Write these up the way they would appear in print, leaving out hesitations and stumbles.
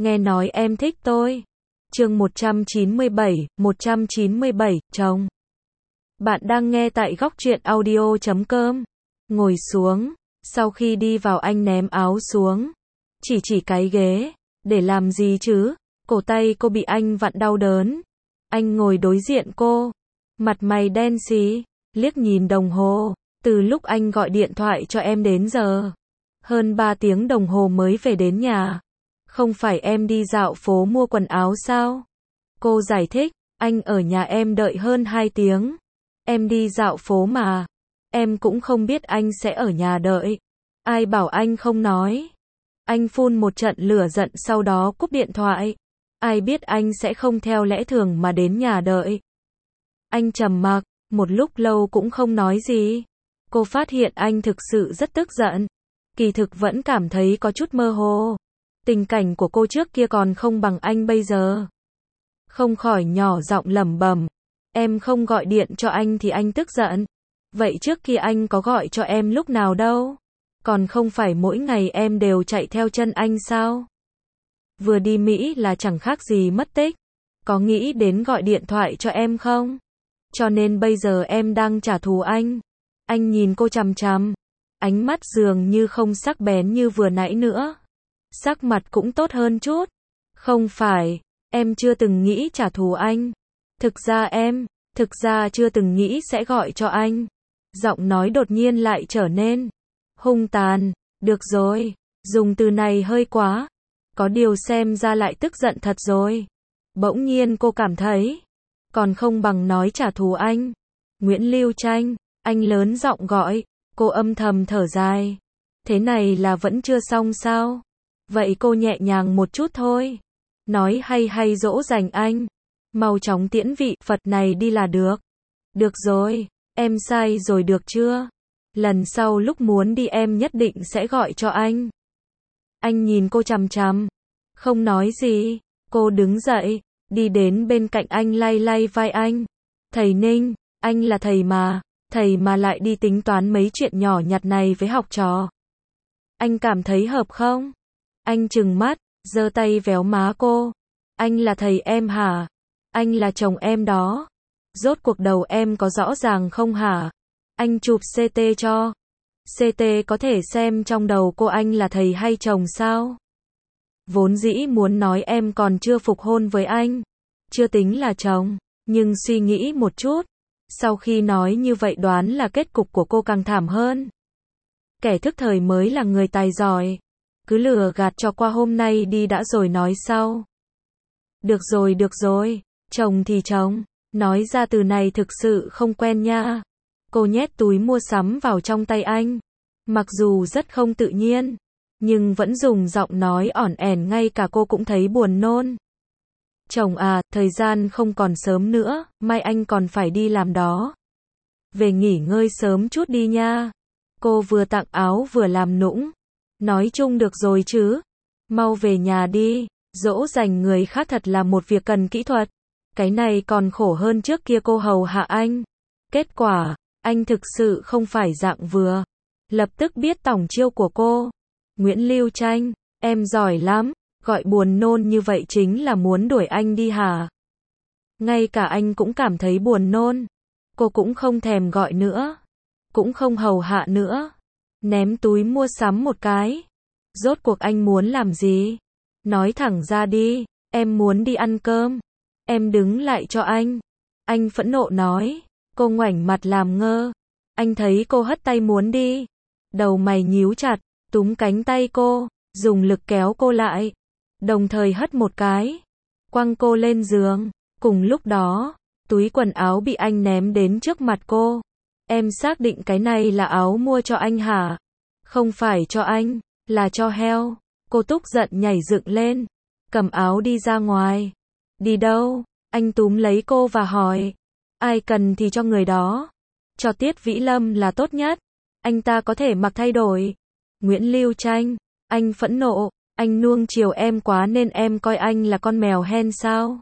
nghe nói em thích tôi. Chương 197, chồng. Bạn đang nghe tại góc truyện audio.com. Ngồi xuống, sau khi đi vào anh ném áo xuống, chỉ cái ghế, để làm gì chứ? Cổ tay cô bị anh vặn đau đớn. Anh ngồi đối diện cô, mặt mày đen xì, liếc nhìn đồng hồ, từ lúc anh gọi điện thoại cho em đến giờ, hơn 3 tiếng đồng hồ mới về đến nhà. Không phải em đi dạo phố mua quần áo sao? Cô giải thích, anh ở nhà em đợi hơn 2 tiếng. Em đi dạo phố mà. Em cũng không biết anh sẽ ở nhà đợi. Ai bảo anh không nói? Anh phun một trận lửa giận sau đó cúp điện thoại. Ai biết anh sẽ không theo lẽ thường mà đến nhà đợi. Anh trầm mặc, một lúc lâu cũng không nói gì. Cô phát hiện anh thực sự rất tức giận. Kỳ thực vẫn cảm thấy có chút mơ hồ. Tình cảnh của cô trước kia còn không bằng anh bây giờ. Không khỏi nhỏ giọng lẩm bẩm. Em không gọi điện cho anh thì anh tức giận. Vậy trước kia anh có gọi cho em lúc nào đâu? Còn không phải mỗi ngày em đều chạy theo chân anh sao? Vừa đi Mỹ là chẳng khác gì mất tích. Có nghĩ đến gọi điện thoại cho em không? Cho nên bây giờ em đang trả thù anh. Anh nhìn cô chằm chằm. Ánh mắt dường như không sắc bén như vừa nãy nữa. Sắc mặt cũng tốt hơn chút. Không phải, em chưa từng nghĩ trả thù anh. Thực ra chưa từng nghĩ sẽ gọi cho anh. Giọng nói đột nhiên lại trở nên hung tàn. Được rồi, dùng từ này hơi quá. Có điều xem ra lại tức giận thật rồi. Bỗng nhiên cô cảm thấy, còn không bằng nói trả thù anh. Nguyễn Lưu Tranh, anh lớn giọng gọi. Cô âm thầm thở dài. Thế này là vẫn chưa xong sao? Vậy cô nhẹ nhàng một chút thôi. Nói hay dỗ dành anh. Mau chóng tiễn vị Phật này đi là được. Được rồi, em sai rồi được chưa? Lần sau lúc muốn đi em nhất định sẽ gọi cho anh. Anh nhìn cô chằm chằm. Không nói gì. Cô đứng dậy, đi đến bên cạnh anh lay vai anh. Thầy Ninh, anh là thầy mà lại đi tính toán mấy chuyện nhỏ nhặt này với học trò. Anh cảm thấy hợp không? Anh trừng mắt, giơ tay véo má cô. Anh là thầy em hả? Anh là chồng em đó. Rốt cuộc đầu em có rõ ràng không hả? Anh chụp CT cho. CT có thể xem trong đầu cô anh là thầy hay chồng sao? Vốn dĩ muốn nói em còn chưa phục hôn với anh. Chưa tính là chồng. Nhưng suy nghĩ một chút. Sau khi nói như vậy đoán là kết cục của cô càng thảm hơn. Kẻ thức thời mới là người tài giỏi. Cứ lừa gạt cho qua hôm nay đi đã rồi nói sau. Được rồi, chồng thì chồng. Nói ra từ này thực sự không quen nha. Cô nhét túi mua sắm vào trong tay anh. Mặc dù rất không tự nhiên, nhưng vẫn dùng giọng nói ỏn ẻn ngay cả cô cũng thấy buồn nôn. Chồng à, thời gian không còn sớm nữa, mai anh còn phải đi làm đó. Về nghỉ ngơi sớm chút đi nha. Cô vừa tặng áo vừa làm nũng. Nói chung được rồi chứ. Mau về nhà đi. Dỗ dành người khác thật là một việc cần kỹ thuật. Cái này còn khổ hơn trước kia cô hầu hạ anh. Kết quả, anh thực sự không phải dạng vừa. Lập tức biết tòng chiêu của cô. Nguyễn Lưu Tranh, em giỏi lắm. Gọi buồn nôn như vậy chính là muốn đuổi anh đi hả? Ngay cả anh cũng cảm thấy buồn nôn. Cô cũng không thèm gọi nữa. Cũng không hầu hạ nữa. Ném túi mua sắm một cái. Rốt cuộc anh muốn làm gì? Nói thẳng ra đi. Em muốn đi ăn cơm. Em đứng lại cho anh. Anh phẫn nộ nói. Cô ngoảnh mặt làm ngơ. Anh thấy cô hất tay muốn đi. Đầu mày nhíu chặt. Túm cánh tay cô. Dùng lực kéo cô lại. Đồng thời hất một cái. Quăng cô lên giường. Cùng lúc đó, túi quần áo bị anh ném đến trước mặt cô. Em xác định cái này là áo mua cho anh hả? Không phải cho anh, là cho heo. Cô tức giận nhảy dựng lên. Cầm áo đi ra ngoài. Đi đâu? Anh túm lấy cô và hỏi. Ai cần thì cho người đó. Cho Tiết Vĩ Lâm là tốt nhất. Anh ta có thể mặc thay đổi. Nguyễn Lưu Tranh, anh phẫn nộ. Anh nuông chiều em quá nên em coi anh là con mèo hen sao?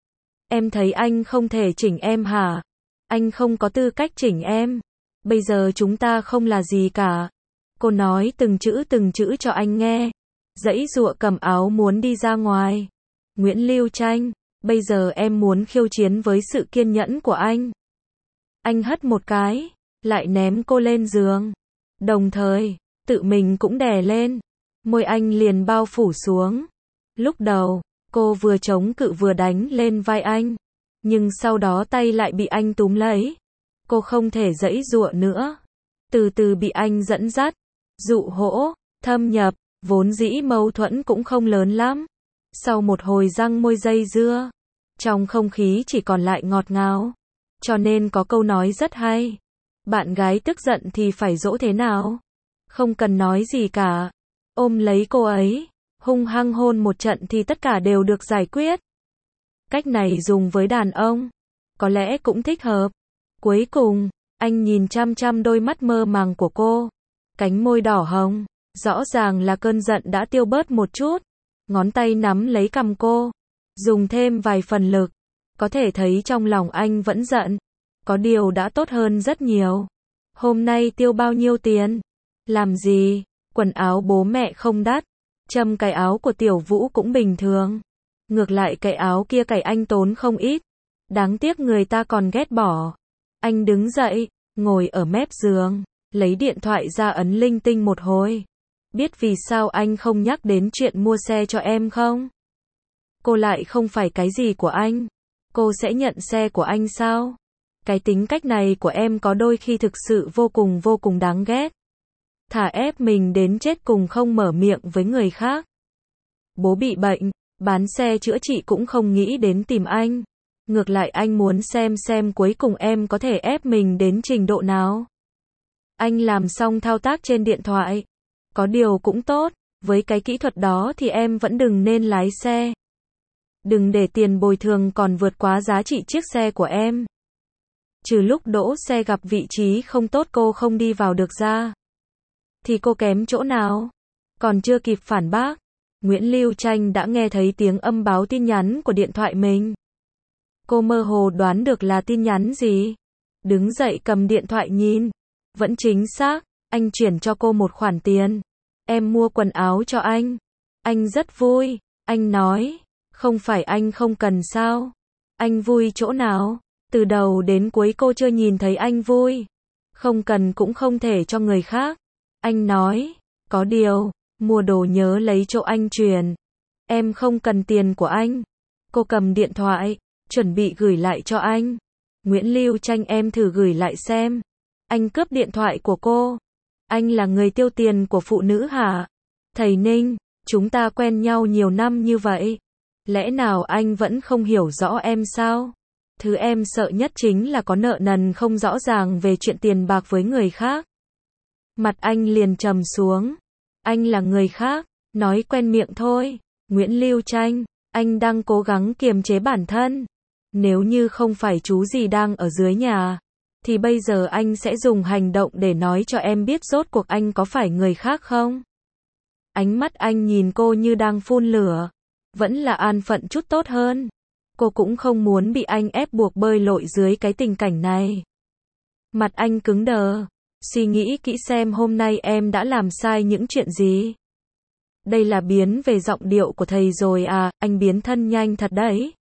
Em thấy anh không thể chỉnh em hả? Anh không có tư cách chỉnh em. Bây giờ chúng ta không là gì cả. Cô nói từng chữ cho anh nghe. giãy giụa cầm áo muốn đi ra ngoài. Nguyễn Lưu Tranh, bây giờ em muốn khiêu chiến với sự kiên nhẫn của anh. Anh hất một cái, lại ném cô lên giường. Đồng thời, tự mình cũng đè lên. Môi anh liền bao phủ xuống. Lúc đầu, cô vừa chống cự vừa đánh lên vai anh. Nhưng sau đó tay lại bị anh túm lấy. Cô không thể giãy giụa nữa. Từ từ bị anh dẫn dắt, dụ hỗ, thâm nhập, vốn dĩ mâu thuẫn cũng không lớn lắm. Sau một hồi răng môi dây dưa, trong không khí chỉ còn lại ngọt ngào. Cho nên có câu nói rất hay. Bạn gái tức giận thì phải dỗ thế nào? Không cần nói gì cả. Ôm lấy cô ấy, hung hăng hôn một trận thì tất cả đều được giải quyết. Cách này dùng với đàn ông, có lẽ cũng thích hợp. Cuối cùng, anh nhìn chăm chăm đôi mắt mơ màng của cô. Cánh môi đỏ hồng, rõ ràng là cơn giận đã tiêu bớt một chút. Ngón tay nắm lấy cằm cô, dùng thêm vài phần lực. Có thể thấy trong lòng anh vẫn giận. Có điều đã tốt hơn rất nhiều. Hôm nay tiêu bao nhiêu tiền? Làm gì? Quần áo bố mẹ không đắt. Châm cái áo của Tiểu Vũ cũng bình thường. Ngược lại cái áo kia cày anh tốn không ít. Đáng tiếc người ta còn ghét bỏ. Anh đứng dậy, ngồi ở mép giường, lấy điện thoại ra ấn linh tinh một hồi. Biết vì sao anh không nhắc đến chuyện mua xe cho em không? Cô lại không phải cái gì của anh. Cô sẽ nhận xe của anh sao? Cái tính cách này của em có đôi khi thực sự vô cùng đáng ghét. Thà ép mình đến chết cùng không mở miệng với người khác. Bố bị bệnh, bán xe chữa trị cũng không nghĩ đến tìm anh. Ngược lại anh muốn xem cuối cùng em có thể ép mình đến trình độ nào. Anh làm xong thao tác trên điện thoại. Có điều cũng tốt, với cái kỹ thuật đó thì em vẫn đừng nên lái xe. Đừng để tiền bồi thường còn vượt quá giá trị chiếc xe của em. Trừ lúc đỗ xe gặp vị trí không tốt cô không đi vào được ra. Thì cô kém chỗ nào? Còn chưa kịp phản bác, Nguyễn Lưu Tranh đã nghe thấy tiếng âm báo tin nhắn của điện thoại mình. Cô mơ hồ đoán được là tin nhắn gì. Đứng dậy cầm điện thoại nhìn. Vẫn chính xác, anh chuyển cho cô một khoản tiền. Em mua quần áo cho anh. Anh rất vui. Anh nói, không phải anh không cần sao? Anh vui chỗ nào? Từ đầu đến cuối cô chưa nhìn thấy anh vui. Không cần cũng không thể cho người khác. Anh nói, có điều, mua đồ nhớ lấy chỗ anh chuyển. Em không cần tiền của anh. Cô cầm điện thoại, chuẩn bị gửi lại cho anh. Nguyễn Lưu Tranh em thử gửi lại xem. Anh cướp điện thoại của cô. Anh là người tiêu tiền của phụ nữ hả? Thầy Ninh, chúng ta quen nhau nhiều năm như vậy. Lẽ nào anh vẫn không hiểu rõ em sao? Thứ em sợ nhất chính là có nợ nần không rõ ràng về chuyện tiền bạc với người khác. Mặt anh liền trầm xuống. Anh là người khác, nói quen miệng thôi. Nguyễn Lưu Tranh, anh đang cố gắng kiềm chế bản thân. Nếu như không phải chú gì đang ở dưới nhà, thì bây giờ anh sẽ dùng hành động để nói cho em biết rốt cuộc anh có phải người khác không? Ánh mắt anh nhìn cô như đang phun lửa. Vẫn là an phận chút tốt hơn. Cô cũng không muốn bị anh ép buộc bơi lội dưới cái tình cảnh này. Mặt anh cứng đờ. Suy nghĩ kỹ xem hôm nay em đã làm sai những chuyện gì. Đây là biến về giọng điệu của thầy rồi à, anh biến thân nhanh thật đấy.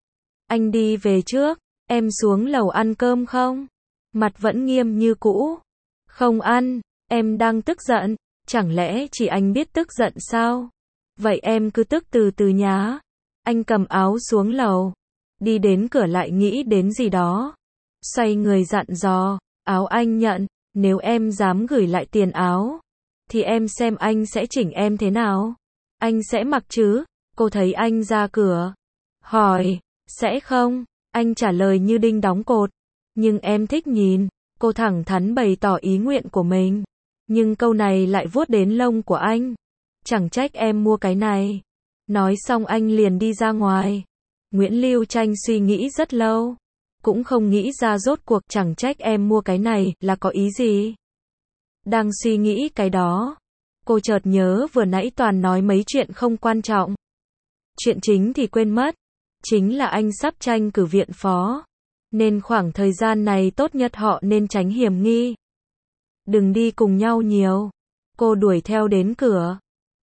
Anh đi về trước, em xuống lầu ăn cơm không? Mặt vẫn nghiêm như cũ. Không ăn, em đang tức giận, chẳng lẽ chỉ anh biết tức giận sao? Vậy em cứ tức từ từ nhá. Anh cầm áo xuống lầu, đi đến cửa lại nghĩ đến gì đó. Xoay người dặn dò, áo anh nhận, nếu em dám gửi lại tiền áo, thì em xem anh sẽ chỉnh em thế nào. Anh sẽ mặc chứ? Cô thấy anh ra cửa, hỏi, sẽ không? Anh trả lời như đinh đóng cột. Nhưng em thích nhìn. Cô thẳng thắn bày tỏ ý nguyện của mình. Nhưng câu này lại vuốt đến lông của anh. Chẳng trách em mua cái này. Nói xong anh liền đi ra ngoài. Nguyễn Lưu Tranh suy nghĩ rất lâu. Cũng không nghĩ ra rốt cuộc chẳng trách em mua cái này là có ý gì. Đang suy nghĩ cái đó, cô chợt nhớ vừa nãy toàn nói mấy chuyện không quan trọng. Chuyện chính thì quên mất. Chính là anh sắp tranh cử viện phó. Nên khoảng thời gian này tốt nhất họ nên tránh hiểm nghi. Đừng đi cùng nhau nhiều. Cô đuổi theo đến cửa.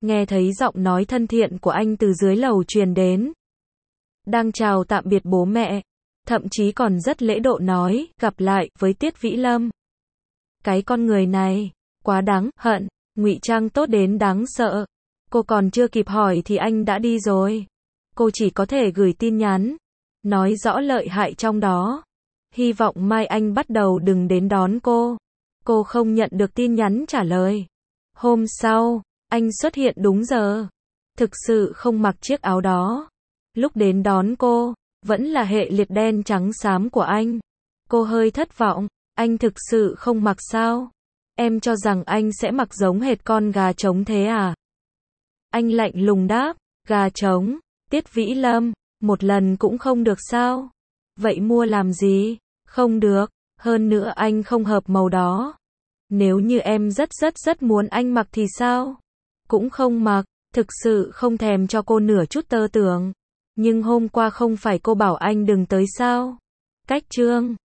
Nghe thấy giọng nói thân thiện của anh từ dưới lầu truyền đến. Đang chào tạm biệt bố mẹ. Thậm chí còn rất lễ độ nói, gặp lại, với Tiết Vĩ Lâm. Cái con người này, quá đáng, hận, ngụy trang tốt đến đáng sợ. Cô còn chưa kịp hỏi thì anh đã đi rồi. Cô chỉ có thể gửi tin nhắn, nói rõ lợi hại trong đó. Hy vọng mai anh bắt đầu đừng đến đón cô. Cô không nhận được tin nhắn trả lời. Hôm sau, anh xuất hiện đúng giờ. Thực sự không mặc chiếc áo đó. Lúc đến đón cô, vẫn là hệ liệt đen trắng xám của anh. Cô hơi thất vọng, anh thực sự không mặc sao? Em cho rằng anh sẽ mặc giống hệt con gà trống thế à? Anh lạnh lùng đáp, gà trống, Tiết Vĩ Lâm, một lần cũng không được sao? Vậy mua làm gì? Không được, hơn nữa anh không hợp màu đó. Nếu như em rất muốn anh mặc thì sao? Cũng không mặc, thực sự không thèm cho cô nửa chút tơ tưởng. Nhưng hôm qua không phải cô bảo anh đừng tới sao? Cách chương